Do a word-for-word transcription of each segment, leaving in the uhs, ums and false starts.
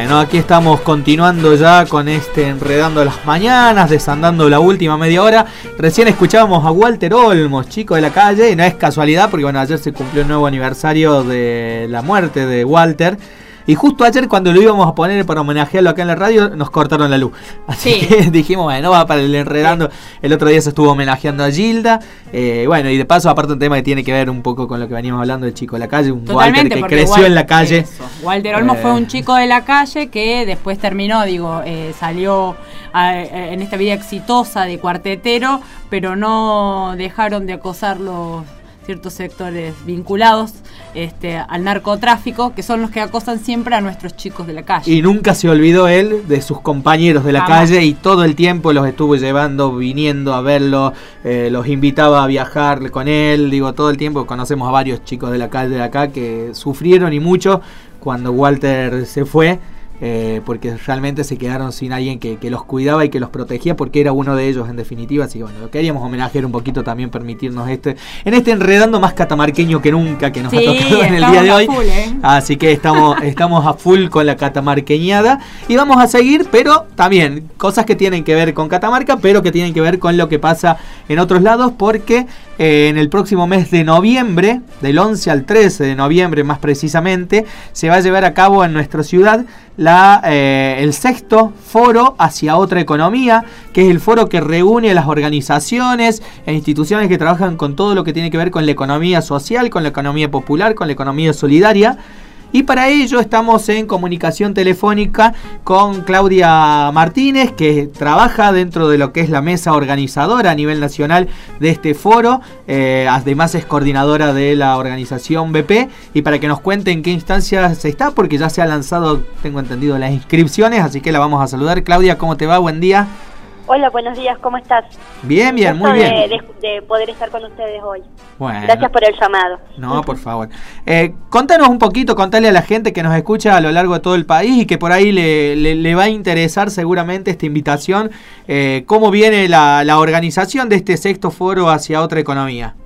Bueno, aquí estamos continuando ya con este Enredando las Mañanas, desandando la última media hora. Recién escuchábamos a Walter Olmos, chico de la calle, y no es casualidad porque bueno, ayer se cumplió el nuevo aniversario de la muerte de Walter. Y justo ayer cuando lo íbamos a poner para homenajearlo acá en la radio, nos cortaron la luz. Así sí. que dijimos, bueno, va para el Enredando. Sí. El otro día se estuvo homenajeando a Gilda. Eh, bueno, y de paso, aparte un tema que tiene que ver un poco con lo que veníamos hablando del chico de la calle. Un Totalmente, Walter que creció Walter, en la calle. Eso. Walter Olmos eh, fue un chico de la calle que después terminó, digo, eh, salió a, en esta vida exitosa de cuartetero, pero no dejaron de acosarlo ciertos sectores vinculados este, al narcotráfico, que son los que acosan siempre a nuestros chicos de la calle. Y nunca se olvidó él de sus compañeros de la Jamás. calle, y todo el tiempo los estuvo llevando, viniendo a verlo, eh, los invitaba a viajar con él, digo, todo el tiempo. Conocemos a varios chicos de la calle de acá que sufrieron y mucho cuando Walter se fue. Eh, porque realmente se quedaron sin alguien que, que los cuidaba y que los protegía, porque era uno de ellos en definitiva. Así que bueno, lo queríamos homenajear un poquito, también permitirnos este en este Enredando más catamarqueño que nunca que nos sí, ha tocado en el día de hoy. Full, ¿eh? Así que estamos, estamos a full con la catamarqueñada y vamos a seguir, pero también cosas que tienen que ver con Catamarca, pero que tienen que ver con lo que pasa en otros lados, porque eh, en el próximo mes de noviembre, del once al trece de noviembre más precisamente, se va a llevar a cabo en nuestra ciudad La, eh, el sexto foro hacia otra economía, que es el foro que reúne a las organizaciones e instituciones que trabajan con todo lo que tiene que ver con la economía social, con la economía popular, con la economía solidaria. Y para ello estamos en comunicación telefónica con Claudia Martínez, que trabaja dentro de lo que es la mesa organizadora a nivel nacional de este foro. Eh, además es coordinadora de la organización B P. Y para que nos cuente en qué instancias está, porque ya se ha lanzado, tengo entendido, las inscripciones. Así que la vamos a saludar. Claudia, ¿cómo te va? Buen día. Hola, buenos días, ¿cómo estás? Bien, bien, muy bien. De, de, de poder estar con ustedes hoy. Bueno. Gracias por el llamado. No, por favor. Eh, contanos un poquito, contale a la gente que nos escucha a lo largo de todo el país y que por ahí le, le, le va a interesar seguramente esta invitación, eh, cómo viene la, la organización de este sexto foro hacia otra economía.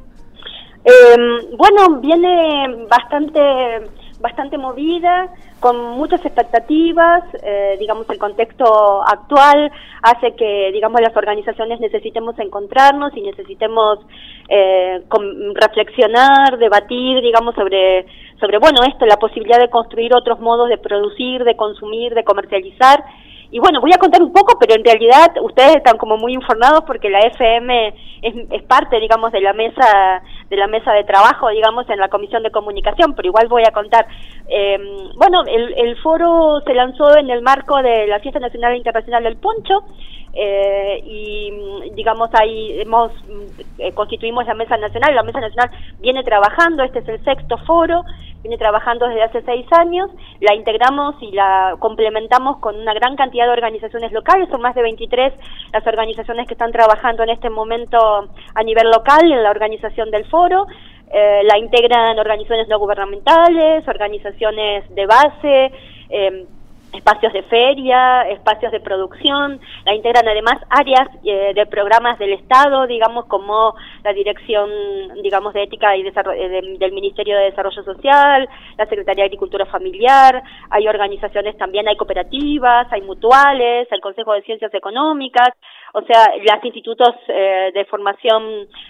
Eh, bueno, viene bastante, bastante movida, con muchas expectativas. Eh, digamos, el contexto actual hace que, digamos, las organizaciones necesitemos encontrarnos y necesitemos eh, con, reflexionar, debatir, digamos, sobre, sobre, bueno, esto, la posibilidad de construir otros modos de producir, de consumir, de comercializar. Y bueno, voy a contar un poco, pero en realidad ustedes están como muy informados porque la F M es, es parte, digamos, de la mesa de la mesa de trabajo, digamos, en la Comisión de Comunicación, pero igual voy a contar. Eh, bueno, el, el foro se lanzó en el marco de la Fiesta Nacional e Internacional del Poncho, eh, y digamos ahí hemos eh, constituimos la Mesa Nacional. La Mesa Nacional viene trabajando, este es el sexto foro, viene trabajando desde hace seis años, la integramos y la complementamos con una gran cantidad de organizaciones locales. Son más de veintitrés las organizaciones que están trabajando en este momento a nivel local en la organización del foro. Eh, la integran organizaciones no gubernamentales, organizaciones de base, eh, espacios de feria, espacios de producción. La integran además áreas eh, de programas del Estado, digamos, como la Dirección, digamos, de Ética y Desarrollo, de, del Ministerio de Desarrollo Social, la Secretaría de Agricultura Familiar. Hay organizaciones también, hay cooperativas, hay mutuales, el Consejo de Ciencias Económicas, o sea, los institutos eh, de formación,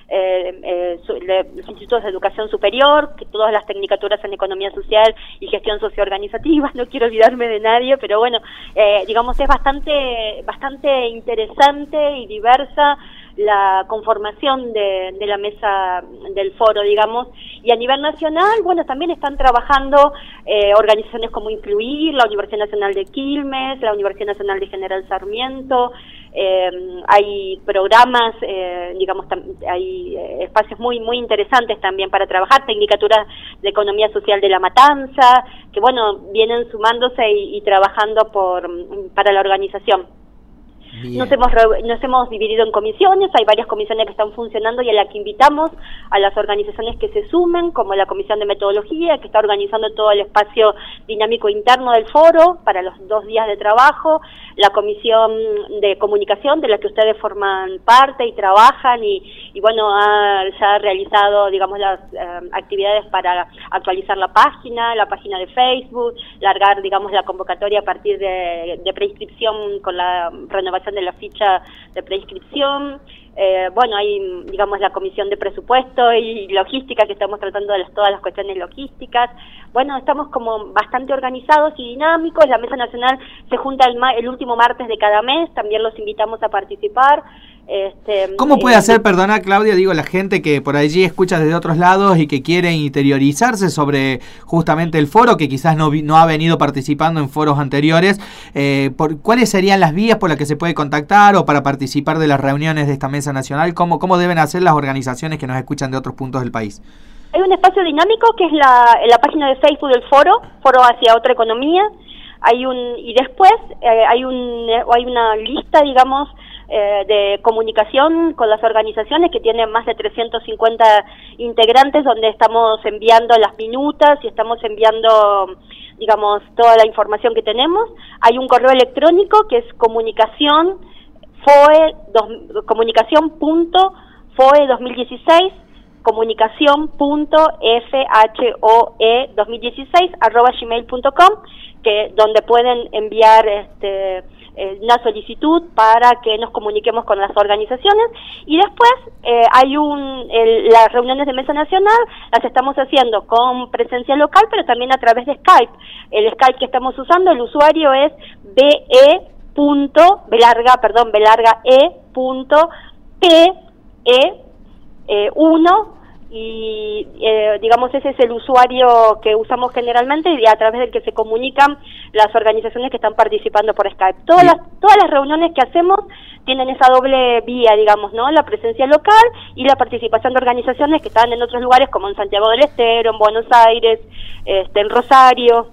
eh, eh, su, de, los institutos de educación superior, que todas las tecnicaturas en economía social y gestión socioorganizativa. No quiero olvidarme de nadie, pero bueno, eh, digamos, es bastante, bastante interesante y diversa la conformación de, de la mesa del foro, digamos. Y a nivel nacional, bueno, también están trabajando eh, organizaciones como Influir, la Universidad Nacional de Quilmes, la Universidad Nacional de General Sarmiento. Eh, hay programas, eh, digamos, hay eh, espacios muy muy interesantes también para trabajar, tecnicaturas de economía social de La Matanza, que bueno, vienen sumándose y, y trabajando por para la organización. Nos hemos, nos hemos dividido en comisiones, hay varias comisiones que están funcionando y a las que invitamos a las organizaciones que se sumen, como la Comisión de Metodología, que está organizando todo el espacio dinámico interno del foro para los dos días de trabajo, la Comisión de Comunicación, de la que ustedes forman parte y trabajan, y, y bueno, ha, ya ha realizado, digamos, las eh, actividades para actualizar la página, la página de Facebook, largar, digamos, la convocatoria a partir de, de preinscripción con la renovación de la ficha de preinscripción. Eh, bueno, hay, digamos, la comisión de presupuesto y logística, que estamos tratando de las, todas las cuestiones logísticas. Bueno, estamos como bastante organizados y dinámicos. La Mesa Nacional se junta el, ma el último martes de cada mes, también los invitamos a participar. Este, ¿Cómo puede eh, hacer, perdona Claudia, digo, la gente que por allí escucha desde otros lados y que quiere interiorizarse sobre justamente el foro, que quizás no, vi, no ha venido participando en foros anteriores, eh, por, ¿cuáles serían las vías por las que se puede contactar o para participar de las reuniones de esta Mesa Nacional? ¿Cómo, cómo deben hacer las organizaciones que nos escuchan de otros puntos del país? Hay un espacio dinámico que es la, la página de Facebook del foro, Foro hacia Otra Economía. Hay un y después eh, hay un hay una lista, digamos, eh, de comunicación con las organizaciones que tienen más de trescientos cincuenta integrantes, donde estamos enviando las minutas y estamos enviando, digamos, toda la información que tenemos. Hay un correo electrónico que es comunicación foe dos, comunicación punto foe dos mil dieciséis, comunicación punto foe dos mil dieciséis arroba gmail punto com, que donde pueden enviar este eh, una solicitud para que nos comuniquemos con las organizaciones. Y después eh, hay un el, las reuniones de Mesa Nacional las estamos haciendo con presencia local, pero también a través de Skype. El Skype que estamos usando, el usuario es be punto belarga, perdón, belarga e punto p e eh, uno, y eh, digamos ese es el usuario que usamos generalmente y a través del que se comunican las organizaciones que están participando por Skype. Todas las, todas las reuniones que hacemos tienen esa doble vía, digamos, ¿no? La presencia local y la participación de organizaciones que están en otros lugares, como en Santiago del Estero, en Buenos Aires, este, en Rosario.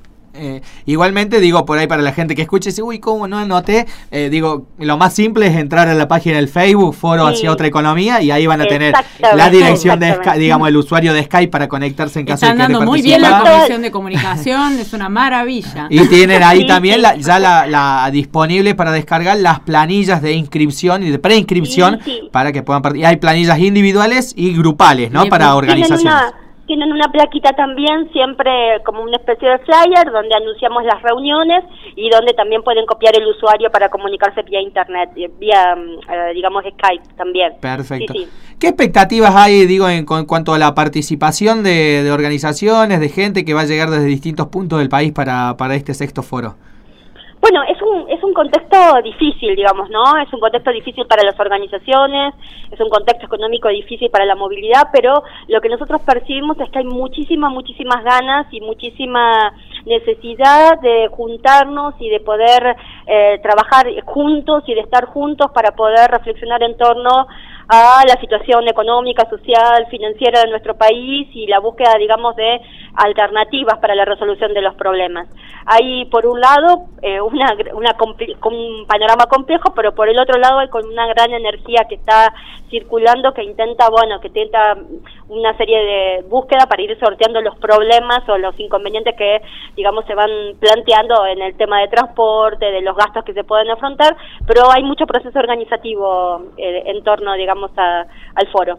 Eh, igualmente, digo, por ahí para la gente que escuche, dice, uy, ¿cómo no anoté? Eh, digo, lo más simple es entrar a la página del Facebook, Foro sí. hacia Otra Economía, y ahí van a tener la dirección de Skype, digamos, el usuario de Skype para conectarse en caso Están de que dando muy bien la comisión de comunicación, es una maravilla. Y tienen ahí sí, también sí. La, ya la, la disponible para descargar las planillas de inscripción y de preinscripción sí, sí. para que puedan participar. Hay planillas individuales y grupales, ¿no? Bien, para organizaciones. Tienen una plaquita también, siempre como una especie de flyer, donde anunciamos las reuniones y donde también pueden copiar el usuario para comunicarse vía internet, vía, eh, digamos, Skype también. Perfecto. Sí, sí. ¿Qué expectativas hay, digo, en, en cuanto a la participación de, de organizaciones, de gente que va a llegar desde distintos puntos del país para, para este sexto foro? Bueno, es un es un contexto difícil, digamos, ¿no? Es un contexto difícil para las organizaciones, es un contexto económico difícil para la movilidad, pero lo que nosotros percibimos es que hay muchísimas, muchísimas ganas y muchísima necesidad de juntarnos y de poder eh, trabajar juntos y de estar juntos para poder reflexionar en torno a la situación económica, social, financiera de nuestro país y la búsqueda, digamos, de alternativas para la resolución de los problemas. Hay, por un lado, eh, una, una un panorama complejo, pero por el otro lado hay con una gran energía que está circulando, que intenta, bueno, que intenta una serie de búsqueda para ir sorteando los problemas o los inconvenientes que, digamos, se van planteando en el tema de transporte, de los gastos que se pueden afrontar, pero hay mucho proceso organizativo eh, en torno, digamos, A, al foro.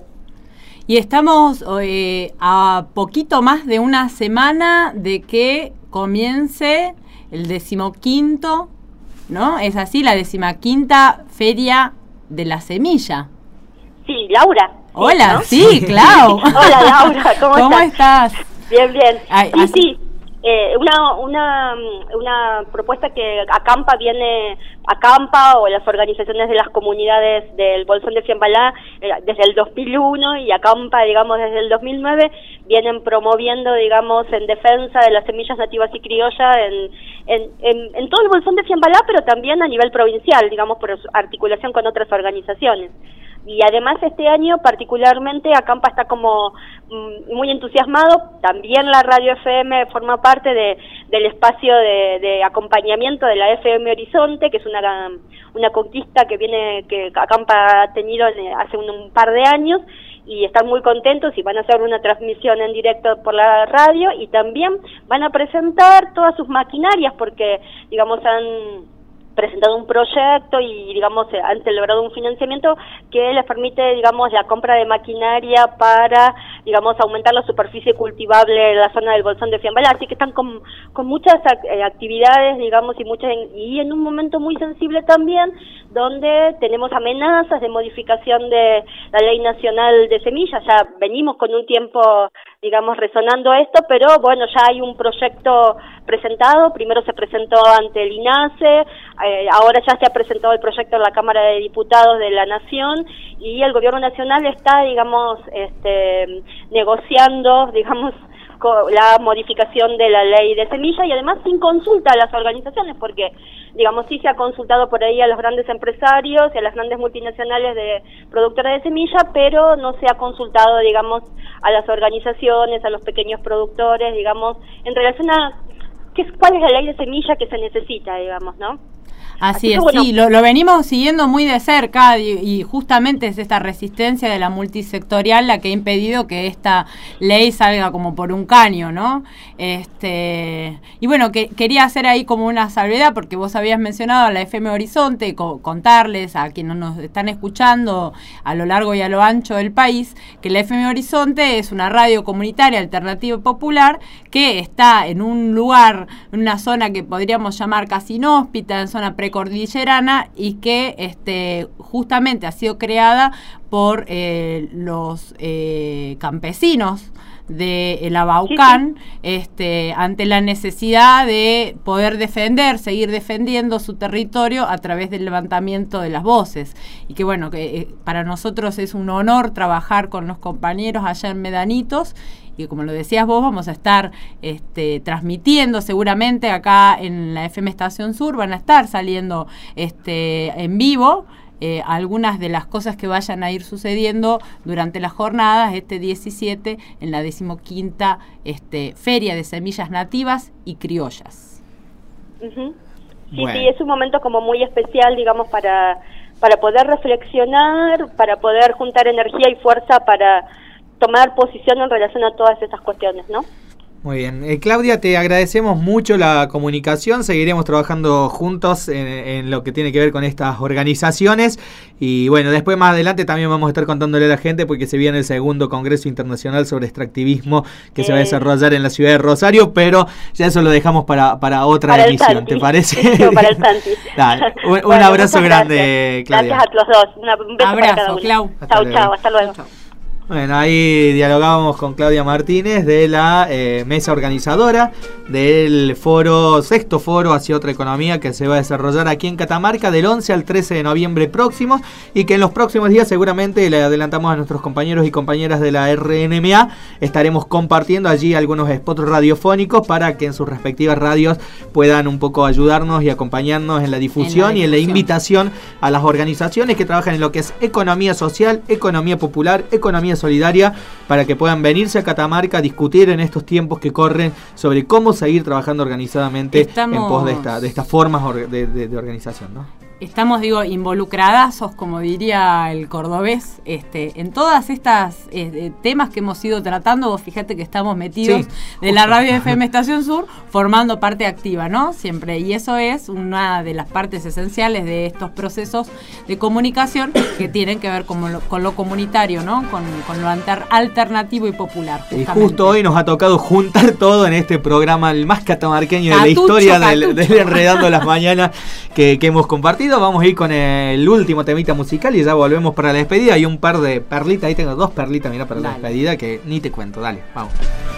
Y estamos eh, a poquito más de una semana de que comience el decimoquinto, ¿no? Es así, la decimaquinta Feria de la Semilla. Sí, Laura. Hola, ¿no? sí, claro. Hola, Laura, ¿cómo, ¿Cómo estás? estás? Bien, bien. Ay, sí, así. sí. Eh, una, una, una propuesta que Acampa viene, Acampa o las organizaciones de las comunidades del Bolsón de Fiambalá eh, desde el dos mil uno y Acampa, digamos, desde el dos mil nueve, vienen promoviendo, digamos, en defensa de las semillas nativas y criollas en, en, en, en todo el Bolsón de Fiambalá, pero también a nivel provincial, digamos, por articulación con otras organizaciones. Y además este año particularmente Acampa está como mm, muy entusiasmado, también la radio F M forma parte de, del espacio de, de acompañamiento de la F M Horizonte, que es una, una conquista que viene que Acampa ha tenido en, hace un, un par de años, y están muy contentos y van a hacer una transmisión en directo por la radio, y también van a presentar todas sus maquinarias porque, digamos, han presentado un proyecto y, digamos, han logrado un financiamiento que les permite, digamos, la compra de maquinaria para, digamos, aumentar la superficie cultivable en la zona del Bolsón de Fiambalá, así que están con, con muchas actividades, digamos, y muchas y en un momento muy sensible también, donde tenemos amenazas de modificación de la Ley Nacional de Semillas. Ya venimos con un tiempo, digamos, resonando esto, pero bueno, ya hay un proyecto presentado. Primero se presentó ante el INASE, eh, ahora ya se ha presentado el proyecto en la Cámara de Diputados de la Nación, y el Gobierno Nacional está, digamos, este, negociando, digamos, la modificación de la ley de semilla, y además sin consulta a las organizaciones, porque, digamos, sí se ha consultado por ahí a los grandes empresarios y a las grandes multinacionales de productoras de semilla, pero no se ha consultado, digamos, a las organizaciones, a los pequeños productores, digamos, en relación a qué, cuál es la ley de semilla que se necesita, digamos, ¿no? Así, Así es, bueno, sí, lo, lo venimos siguiendo muy de cerca y, y justamente es esta resistencia de la multisectorial la que ha impedido que esta ley salga como por un caño, ¿no? Este, y bueno, que quería hacer ahí como una salvedad porque vos habías mencionado a la F M Horizonte y co contarles a quienes nos están escuchando a lo largo y a lo ancho del país que la F M Horizonte es una radio comunitaria alternativa y popular que está en un lugar, en una zona que podríamos llamar casi inhóspita, en zona precordillerana, y que este, justamente ha sido creada por eh, los eh, campesinos de el Abaucán, sí, sí. Este, ante la necesidad de poder defender, seguir defendiendo su territorio a través del levantamiento de las voces, y que bueno, que eh, para nosotros es un honor trabajar con los compañeros allá en Medanitos, y como lo decías vos, vamos a estar este, transmitiendo seguramente acá en la F M Estación Sur, van a estar saliendo este, en vivo Eh, algunas de las cosas que vayan a ir sucediendo durante las jornadas este diecisiete en la decimoquinta este, Feria de Semillas Nativas y Criollas. Uh-huh. Sí, bueno. sí, es un momento como muy especial, digamos, para, para poder reflexionar, para poder juntar energía y fuerza para tomar posición en relación a todas estas cuestiones, ¿no? Muy bien. Eh, Claudia, te agradecemos mucho la comunicación. Seguiremos trabajando juntos en, en lo que tiene que ver con estas organizaciones. Y bueno, después más adelante también vamos a estar contándole a la gente porque se viene el segundo Congreso Internacional sobre Extractivismo que eh. se va a desarrollar en la ciudad de Rosario, pero ya eso lo dejamos para, para otra para emisión, ¿te parece? No, para el Santi. Dale, un, un bueno, abrazo grande, Claudia. Gracias a los dos. Una, un beso abrazo, para cada uno. Clau. Chau, chau, hasta luego. Chau. Bueno, ahí dialogábamos con Claudia Martínez de la eh, mesa organizadora del foro, sexto foro hacia otra economía que se va a desarrollar aquí en Catamarca del once al trece de noviembre próximos, y que en los próximos días seguramente le adelantamos a nuestros compañeros y compañeras de la R N M A, estaremos compartiendo allí algunos spots radiofónicos para que en sus respectivas radios puedan un poco ayudarnos y acompañarnos en la difusión, en la difusión. y en la invitación a las organizaciones que trabajan en lo que es economía social, economía popular, economía solidaria, para que puedan venirse a Catamarca a discutir en estos tiempos que corren sobre cómo seguir trabajando organizadamente Estamos... en pos de esta de estas formas de, de, de organización, ¿no? Estamos, digo, involucradazos, como diría el cordobés, este, en todas estas eh, temas que hemos ido tratando. Vos fíjate que estamos metidos sí, de la radio F M Estación Sur, formando parte activa, ¿no? Siempre. Y eso es una de las partes esenciales de estos procesos de comunicación que tienen que ver con lo, con lo comunitario, ¿no? Con, con lo alter, alternativo y popular. Justamente. Y justo hoy nos ha tocado juntar todo en este programa, el más catamarqueño de Catucho, la historia del, del Enredando las Mañanas que, que hemos compartido. Vamos a ir con el último temita musical y ya volvemos para la despedida. Hay un par de perlitas, ahí tengo dos perlitas, mirá, para dale. la despedida que ni te cuento. Dale, vamos.